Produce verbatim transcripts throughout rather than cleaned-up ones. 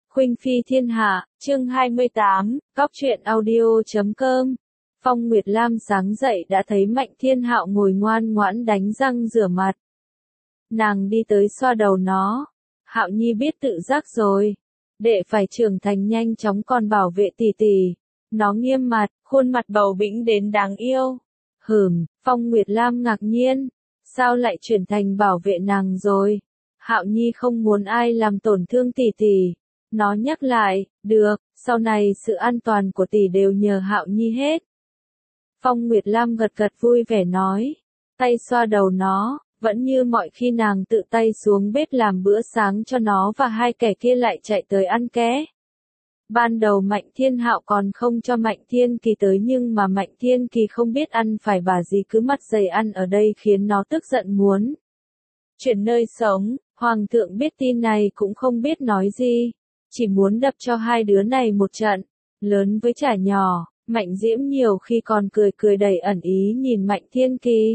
Khuynh Phi Thiên Hạ, chương hai mươi tám, Cóc truyện audio chấm com. Phong Nguyệt Lam sáng dậy đã thấy Mạnh Thiên Hạo ngồi ngoan ngoãn đánh răng rửa mặt. Nàng đi tới xoa đầu nó. Hạo Nhi biết tự giác rồi. Đệ phải trưởng thành nhanh chóng còn bảo vệ tỷ tỷ. Nó nghiêm mặt, khuôn mặt bầu bĩnh đến đáng yêu. Hửm, Phong Nguyệt Lam ngạc nhiên. Sao lại chuyển thành bảo vệ nàng rồi? Hạo Nhi không muốn ai làm tổn thương tỷ tỷ. Nó nhắc lại, được, sau này sự an toàn của tỷ đều nhờ Hạo Nhi hết. Phong Nguyệt Lam gật gật vui vẻ nói, tay xoa đầu nó, vẫn như mọi khi nàng tự tay xuống bếp làm bữa sáng cho nó và hai kẻ kia lại chạy tới ăn ké. Ban đầu Mạnh Thiên Hạo còn không cho Mạnh Thiên Kỳ tới nhưng mà Mạnh Thiên Kỳ không biết ăn phải bà gì cứ mặt dày ăn ở đây khiến nó tức giận muốn chuyển nơi sống. Hoàng thượng biết tin này cũng không biết nói gì. Chỉ muốn đập cho hai đứa này một trận, lớn với trả nhỏ. Mạnh Diễm nhiều khi còn cười cười đầy ẩn ý nhìn Mạnh Thiên Kỳ.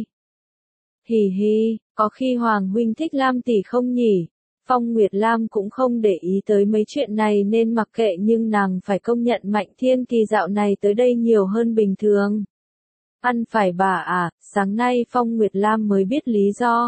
Hì hì, có khi Hoàng huynh thích Lam tỷ không nhỉ? Phong Nguyệt Lam cũng không để ý tới mấy chuyện này nên mặc kệ, nhưng nàng phải công nhận Mạnh Thiên Kỳ dạo này tới đây nhiều hơn bình thường. Ăn phải bà à, sáng nay Phong Nguyệt Lam mới biết lý do.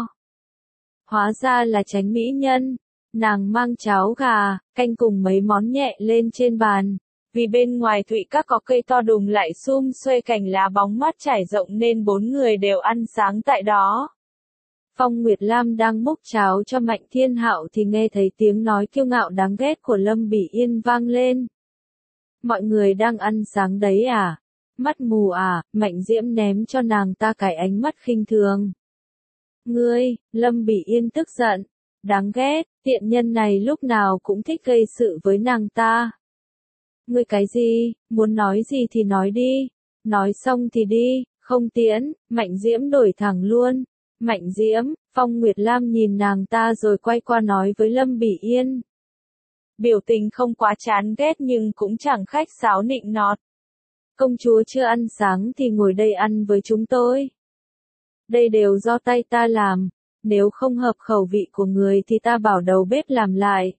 Hóa ra là Chánh mỹ nhân. Nàng mang cháo gà, canh cùng mấy món nhẹ lên trên bàn. Vì bên ngoài thụy các có cây to đùng lại sum xuê cành lá bóng mát trải rộng nên bốn người đều ăn sáng tại đó. Phong Nguyệt Lam đang múc cháo cho Mạnh Thiên Hạo thì nghe thấy tiếng nói kiêu ngạo đáng ghét của Lâm Bỉ Yên vang lên. Mọi người đang ăn sáng đấy à? Mắt mù à? Mạnh Diễm ném cho nàng ta cái ánh mắt khinh thường. Ngươi, Lâm Bỉ Yên tức giận. Đáng ghét, tiện nhân này lúc nào cũng thích gây sự với nàng ta. Ngươi cái gì, muốn nói gì thì nói đi. Nói xong thì đi, không tiễn. Mạnh Diễm đổi thẳng luôn. Mạnh Diễm, Phong Nguyệt Lam nhìn nàng ta rồi quay qua nói với Lâm Bỉ Yên. Biểu tình không quá chán ghét nhưng cũng chẳng khách sáo nịnh nọt. Công chúa chưa ăn sáng thì ngồi đây ăn với chúng tôi. Đây đều do tay ta làm. Nếu không hợp khẩu vị của người thì ta bảo đầu bếp làm lại.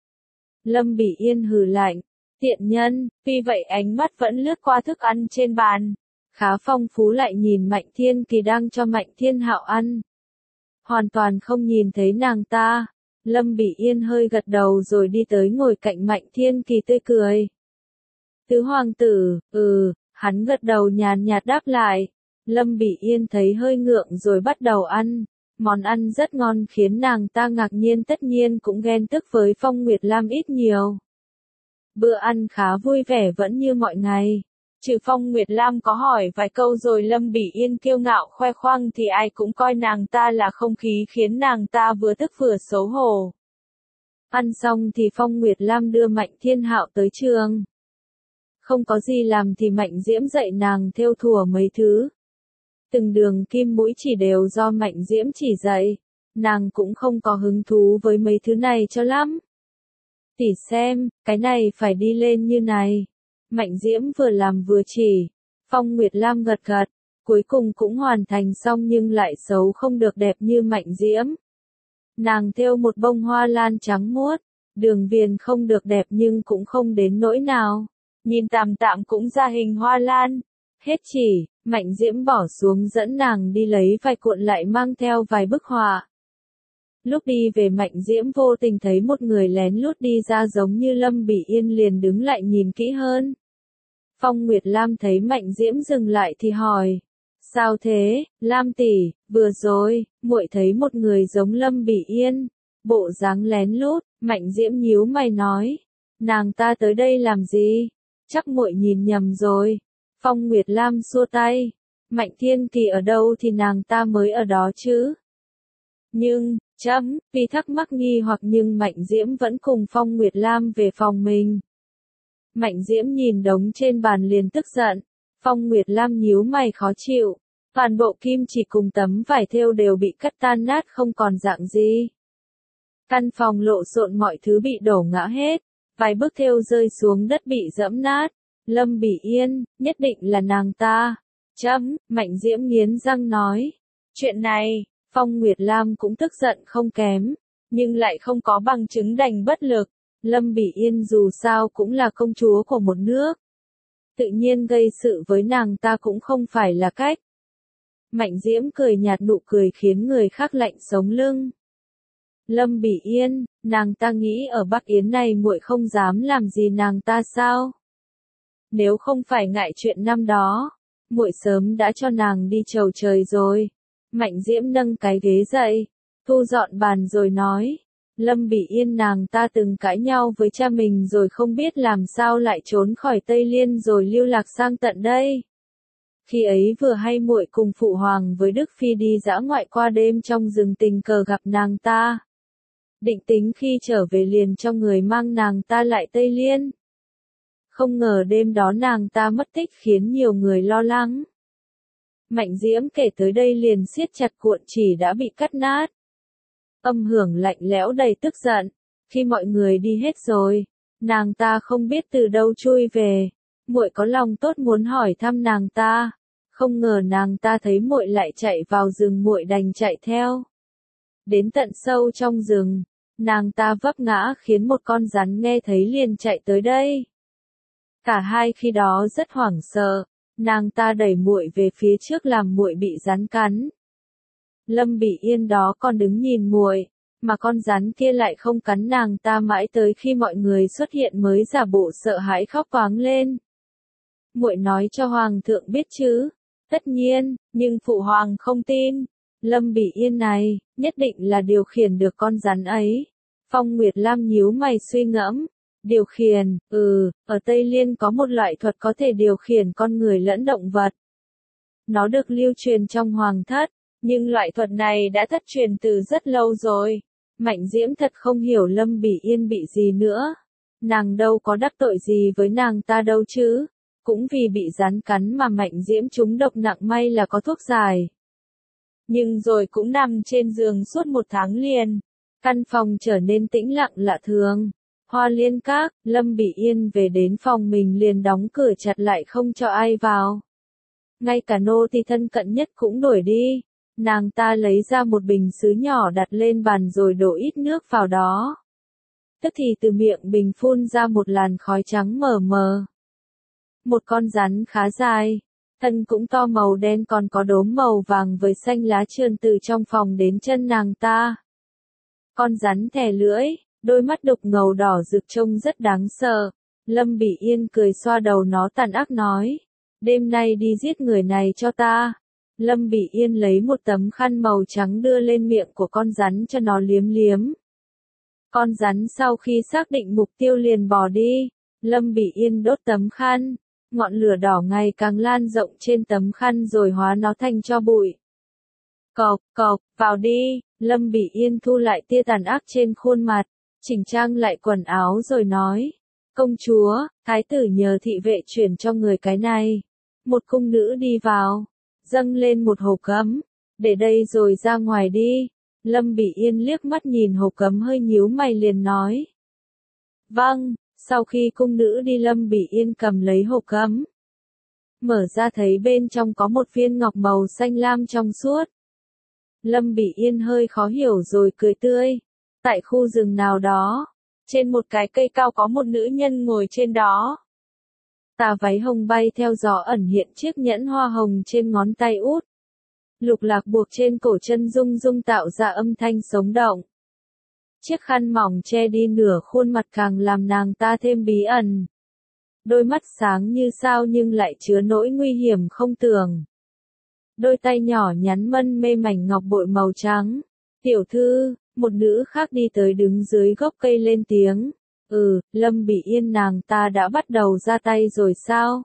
Lâm Bỉ Yên hừ lạnh. Tiện nhân, tuy vậy ánh mắt vẫn lướt qua thức ăn trên bàn. Khá phong phú, lại nhìn Mạnh Thiên Kỳ đang cho Mạnh Thiên Hạo ăn. Hoàn toàn không nhìn thấy nàng ta. Lâm Bỉ Yên hơi gật đầu rồi đi tới ngồi cạnh Mạnh Thiên Kỳ tươi cười. Tứ hoàng tử, ừ, hắn gật đầu nhàn nhạt đáp lại. Lâm Bỉ Yên thấy hơi ngượng rồi bắt đầu ăn. Món ăn rất ngon khiến nàng ta ngạc nhiên, tất nhiên cũng ghen tức với Phong Nguyệt Lam ít nhiều. Bữa ăn khá vui vẻ vẫn như mọi ngày. Trừ Phong Nguyệt Lam có hỏi vài câu rồi Lâm Bỉ Yên kiêu ngạo khoe khoang thì ai cũng coi nàng ta là không khí khiến nàng ta vừa tức vừa xấu hổ. Ăn xong thì Phong Nguyệt Lam đưa Mạnh Thiên Hạo tới trường. Không có gì làm thì Mạnh Diễm dạy nàng thêu thùa mấy thứ. Từng đường kim mũi chỉ đều do Mạnh Diễm chỉ dạy. Nàng cũng không có hứng thú với mấy thứ này cho lắm. Tỷ xem, cái này phải đi lên như này. Mạnh Diễm vừa làm vừa chỉ. Phong Nguyệt Lam gật gật. Cuối cùng cũng hoàn thành xong nhưng lại xấu không được đẹp như Mạnh Diễm. Nàng thêu một bông hoa lan trắng muốt. Đường viền không được đẹp nhưng cũng không đến nỗi nào. Nhìn tạm tạm cũng ra hình hoa lan. Hết chỉ, Mạnh Diễm bỏ xuống dẫn nàng đi lấy vài cuộn lại mang theo vài bức họa. Lúc đi về Mạnh Diễm vô tình thấy một người lén lút đi ra giống như Lâm Bỉ Yên, liền đứng lại nhìn kỹ hơn. Phong Nguyệt Lam thấy Mạnh Diễm dừng lại thì hỏi. Sao thế, Lam tỷ, vừa rồi, muội thấy một người giống Lâm Bỉ Yên. Bộ dáng lén lút, Mạnh Diễm nhíu mày nói. Nàng ta tới đây làm gì? Chắc muội nhìn nhầm rồi. Phong Nguyệt Lam xua tay. Mạnh Thiên Kỳ ở đâu thì nàng ta mới ở đó chứ. Nhưng, chấm, vì thắc mắc nghi hoặc nhưng Mạnh Diễm vẫn cùng Phong Nguyệt Lam về phòng mình. Mạnh Diễm nhìn đống trên bàn liền tức giận. Phong Nguyệt Lam nhíu mày khó chịu. Toàn bộ kim chỉ cùng tấm vải thêu đều bị cắt tan nát không còn dạng gì. Căn phòng lộ xộn, mọi thứ bị đổ ngã hết. Vài bức thêu rơi xuống đất bị dẫm nát. Lâm Bỉ Yên, nhất định là nàng ta. Chấm, Mạnh Diễm nghiến răng nói. Chuyện này, Phong Nguyệt Lam cũng tức giận không kém, nhưng lại không có bằng chứng đành bất lực. Lâm Bỉ Yên dù sao cũng là công chúa của một nước. Tự nhiên gây sự với nàng ta cũng không phải là cách. Mạnh Diễm cười nhạt, nụ cười khiến người khác lạnh sống lưng. Lâm Bỉ Yên, nàng ta nghĩ ở Bắc Yến này muội không dám làm gì nàng ta sao? Nếu không phải ngại chuyện năm đó, muội sớm đã cho nàng đi chầu trời rồi. Mạnh Diễm nâng cái ghế dậy, thu dọn bàn rồi nói. Lâm Bỉ Yên nàng ta từng cãi nhau với cha mình rồi không biết làm sao lại trốn khỏi Tây Liên rồi lưu lạc sang tận đây. Khi ấy vừa hay muội cùng phụ hoàng với Đức Phi đi dã ngoại qua đêm trong rừng, tình cờ gặp nàng ta. Định tính khi trở về liền cho người mang nàng ta lại Tây Liên. Không ngờ đêm đó nàng ta mất tích khiến nhiều người lo lắng. Mạnh Diễm kể tới đây liền siết chặt cuộn chỉ đã bị cắt nát. Âm hưởng lạnh lẽo đầy tức giận. Khi mọi người đi hết rồi, nàng ta không biết từ đâu chui về. Muội có lòng tốt muốn hỏi thăm nàng ta, không ngờ nàng ta thấy muội lại chạy vào rừng, muội đành chạy theo. Đến tận sâu trong rừng, nàng ta vấp ngã khiến một con rắn nghe thấy liền chạy tới đây. Cả hai khi đó rất hoảng sợ, nàng ta đẩy muội về phía trước làm muội bị rắn cắn. Lâm Bỉ Yên đó còn đứng nhìn muội, mà con rắn kia lại không cắn nàng ta mãi tới khi mọi người xuất hiện mới giả bộ sợ hãi khóc toáng lên. Muội nói cho hoàng thượng biết chứ? Tất nhiên, nhưng phụ hoàng không tin. Lâm Bỉ Yên này, nhất định là điều khiển được con rắn ấy. Phong Nguyệt Lam nhíu mày suy ngẫm. Điều khiển, ừ, ở Tây Liên có một loại thuật có thể điều khiển con người lẫn động vật. Nó được lưu truyền trong hoàng thất, nhưng loại thuật này đã thất truyền từ rất lâu rồi. Mạnh Diễm thật không hiểu Lâm Bỉ Yên bị gì nữa. Nàng đâu có đắc tội gì với nàng ta đâu chứ. Cũng vì bị rắn cắn mà Mạnh Diễm trúng độc nặng, may là có thuốc giải. Nhưng rồi cũng nằm trên giường suốt một tháng liền. Căn phòng trở nên tĩnh lặng lạ thường. Hoa Liên Các, Lâm Bỉ Yên về đến phòng mình liền đóng cửa chặt lại không cho ai vào. Ngay cả nô tỳ thân cận nhất cũng đuổi đi. Nàng ta lấy ra một bình sứ nhỏ đặt lên bàn rồi đổ ít nước vào đó. Tức thì từ miệng bình phun ra một làn khói trắng mờ mờ. Một con rắn khá dài, thân cũng to, màu đen, còn có đốm màu vàng với xanh lá trườn từ trong phòng đến chân nàng ta. Con rắn thè lưỡi, đôi mắt đục ngầu đỏ rực trông rất đáng sợ. Lâm Bỉ Yên cười xoa đầu nó tàn ác nói. Đêm nay đi giết người này cho ta. Lâm Bỉ Yên lấy một tấm khăn màu trắng đưa lên miệng của con rắn cho nó liếm liếm. Con rắn sau khi xác định mục tiêu liền bỏ đi. Lâm Bỉ Yên đốt tấm khăn. Ngọn lửa đỏ ngày càng lan rộng trên tấm khăn rồi hóa nó thành tro bụi. Cộc, cộc, vào đi. Lâm Bỉ Yên thu lại tia tàn ác trên khuôn mặt, chỉnh trang lại quần áo rồi nói. Công chúa, thái tử nhờ thị vệ chuyển cho người cái này. Một cung nữ đi vào, dâng lên một hộp cấm. Để đây rồi ra ngoài đi. Lâm Bỉ Yên liếc mắt nhìn hộp cấm hơi nhíu mày liền nói. Vâng. Sau khi cung nữ đi, Lâm Bỉ Yên cầm lấy hộp cấm. Mở ra thấy bên trong có một viên ngọc màu xanh lam trong suốt. Lâm Bỉ Yên hơi khó hiểu rồi cười tươi. Tại khu rừng nào đó, trên một cái cây cao có một nữ nhân ngồi trên đó. Tà váy hồng bay theo gió ẩn hiện chiếc nhẫn hoa hồng trên ngón tay út. Lục lạc buộc trên cổ chân rung rung tạo ra âm thanh sống động. Chiếc khăn mỏng che đi nửa khuôn mặt càng làm nàng ta thêm bí ẩn. Đôi mắt sáng như sao nhưng lại chứa nỗi nguy hiểm không tưởng. Đôi tay nhỏ nhắn mân mê mảnh ngọc bội màu trắng. Tiểu thư, một nữ khác đi tới đứng dưới gốc cây lên tiếng. Ừ, Lâm Bỉ Yên nàng ta đã bắt đầu ra tay rồi sao?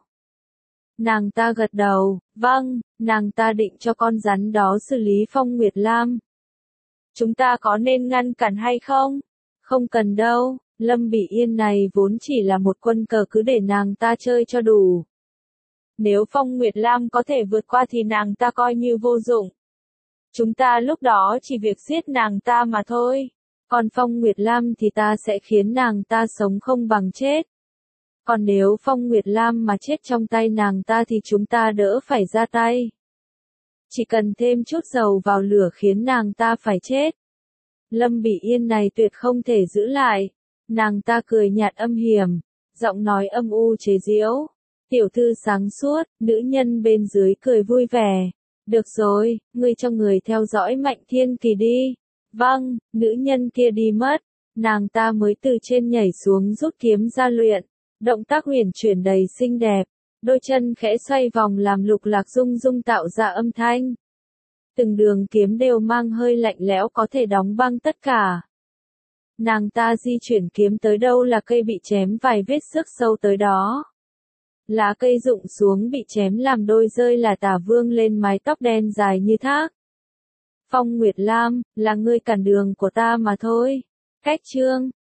Nàng ta gật đầu, vâng, nàng ta định cho con rắn đó xử lý Phong Nguyệt Lam. Chúng ta có nên ngăn cản hay không? Không cần đâu, Lâm Bỉ Yên này vốn chỉ là một quân cờ, cứ để nàng ta chơi cho đủ. Nếu Phong Nguyệt Lam có thể vượt qua thì nàng ta coi như vô dụng. Chúng ta lúc đó chỉ việc giết nàng ta mà thôi. Còn Phong Nguyệt Lam thì ta sẽ khiến nàng ta sống không bằng chết. Còn nếu Phong Nguyệt Lam mà chết trong tay nàng ta thì chúng ta đỡ phải ra tay. Chỉ cần thêm chút dầu vào lửa khiến nàng ta phải chết. Lâm Bỉ Yên này tuyệt không thể giữ lại. Nàng ta cười nhạt âm hiểm, giọng nói âm u chế giễu. Tiểu thư sáng suốt, nữ nhân bên dưới cười vui vẻ. Được rồi, ngươi cho người theo dõi Mạnh Thiên Kỳ đi. Vâng, nữ nhân kia đi mất. Nàng ta mới từ trên nhảy xuống rút kiếm ra luyện. Động tác huyền chuyển đầy xinh đẹp. Đôi chân khẽ xoay vòng làm Lục Lạc rung rung tạo ra âm thanh. Từng đường kiếm đều mang hơi lạnh lẽo có thể đóng băng tất cả. Nàng ta di chuyển kiếm tới đâu là cây bị chém vài vết xước sâu tới đó. Lá cây rụng xuống bị chém làm đôi rơi là tả vương lên mái tóc đen dài như thác. Phong Nguyệt Lam, là ngươi cản đường của ta mà thôi. Cách chương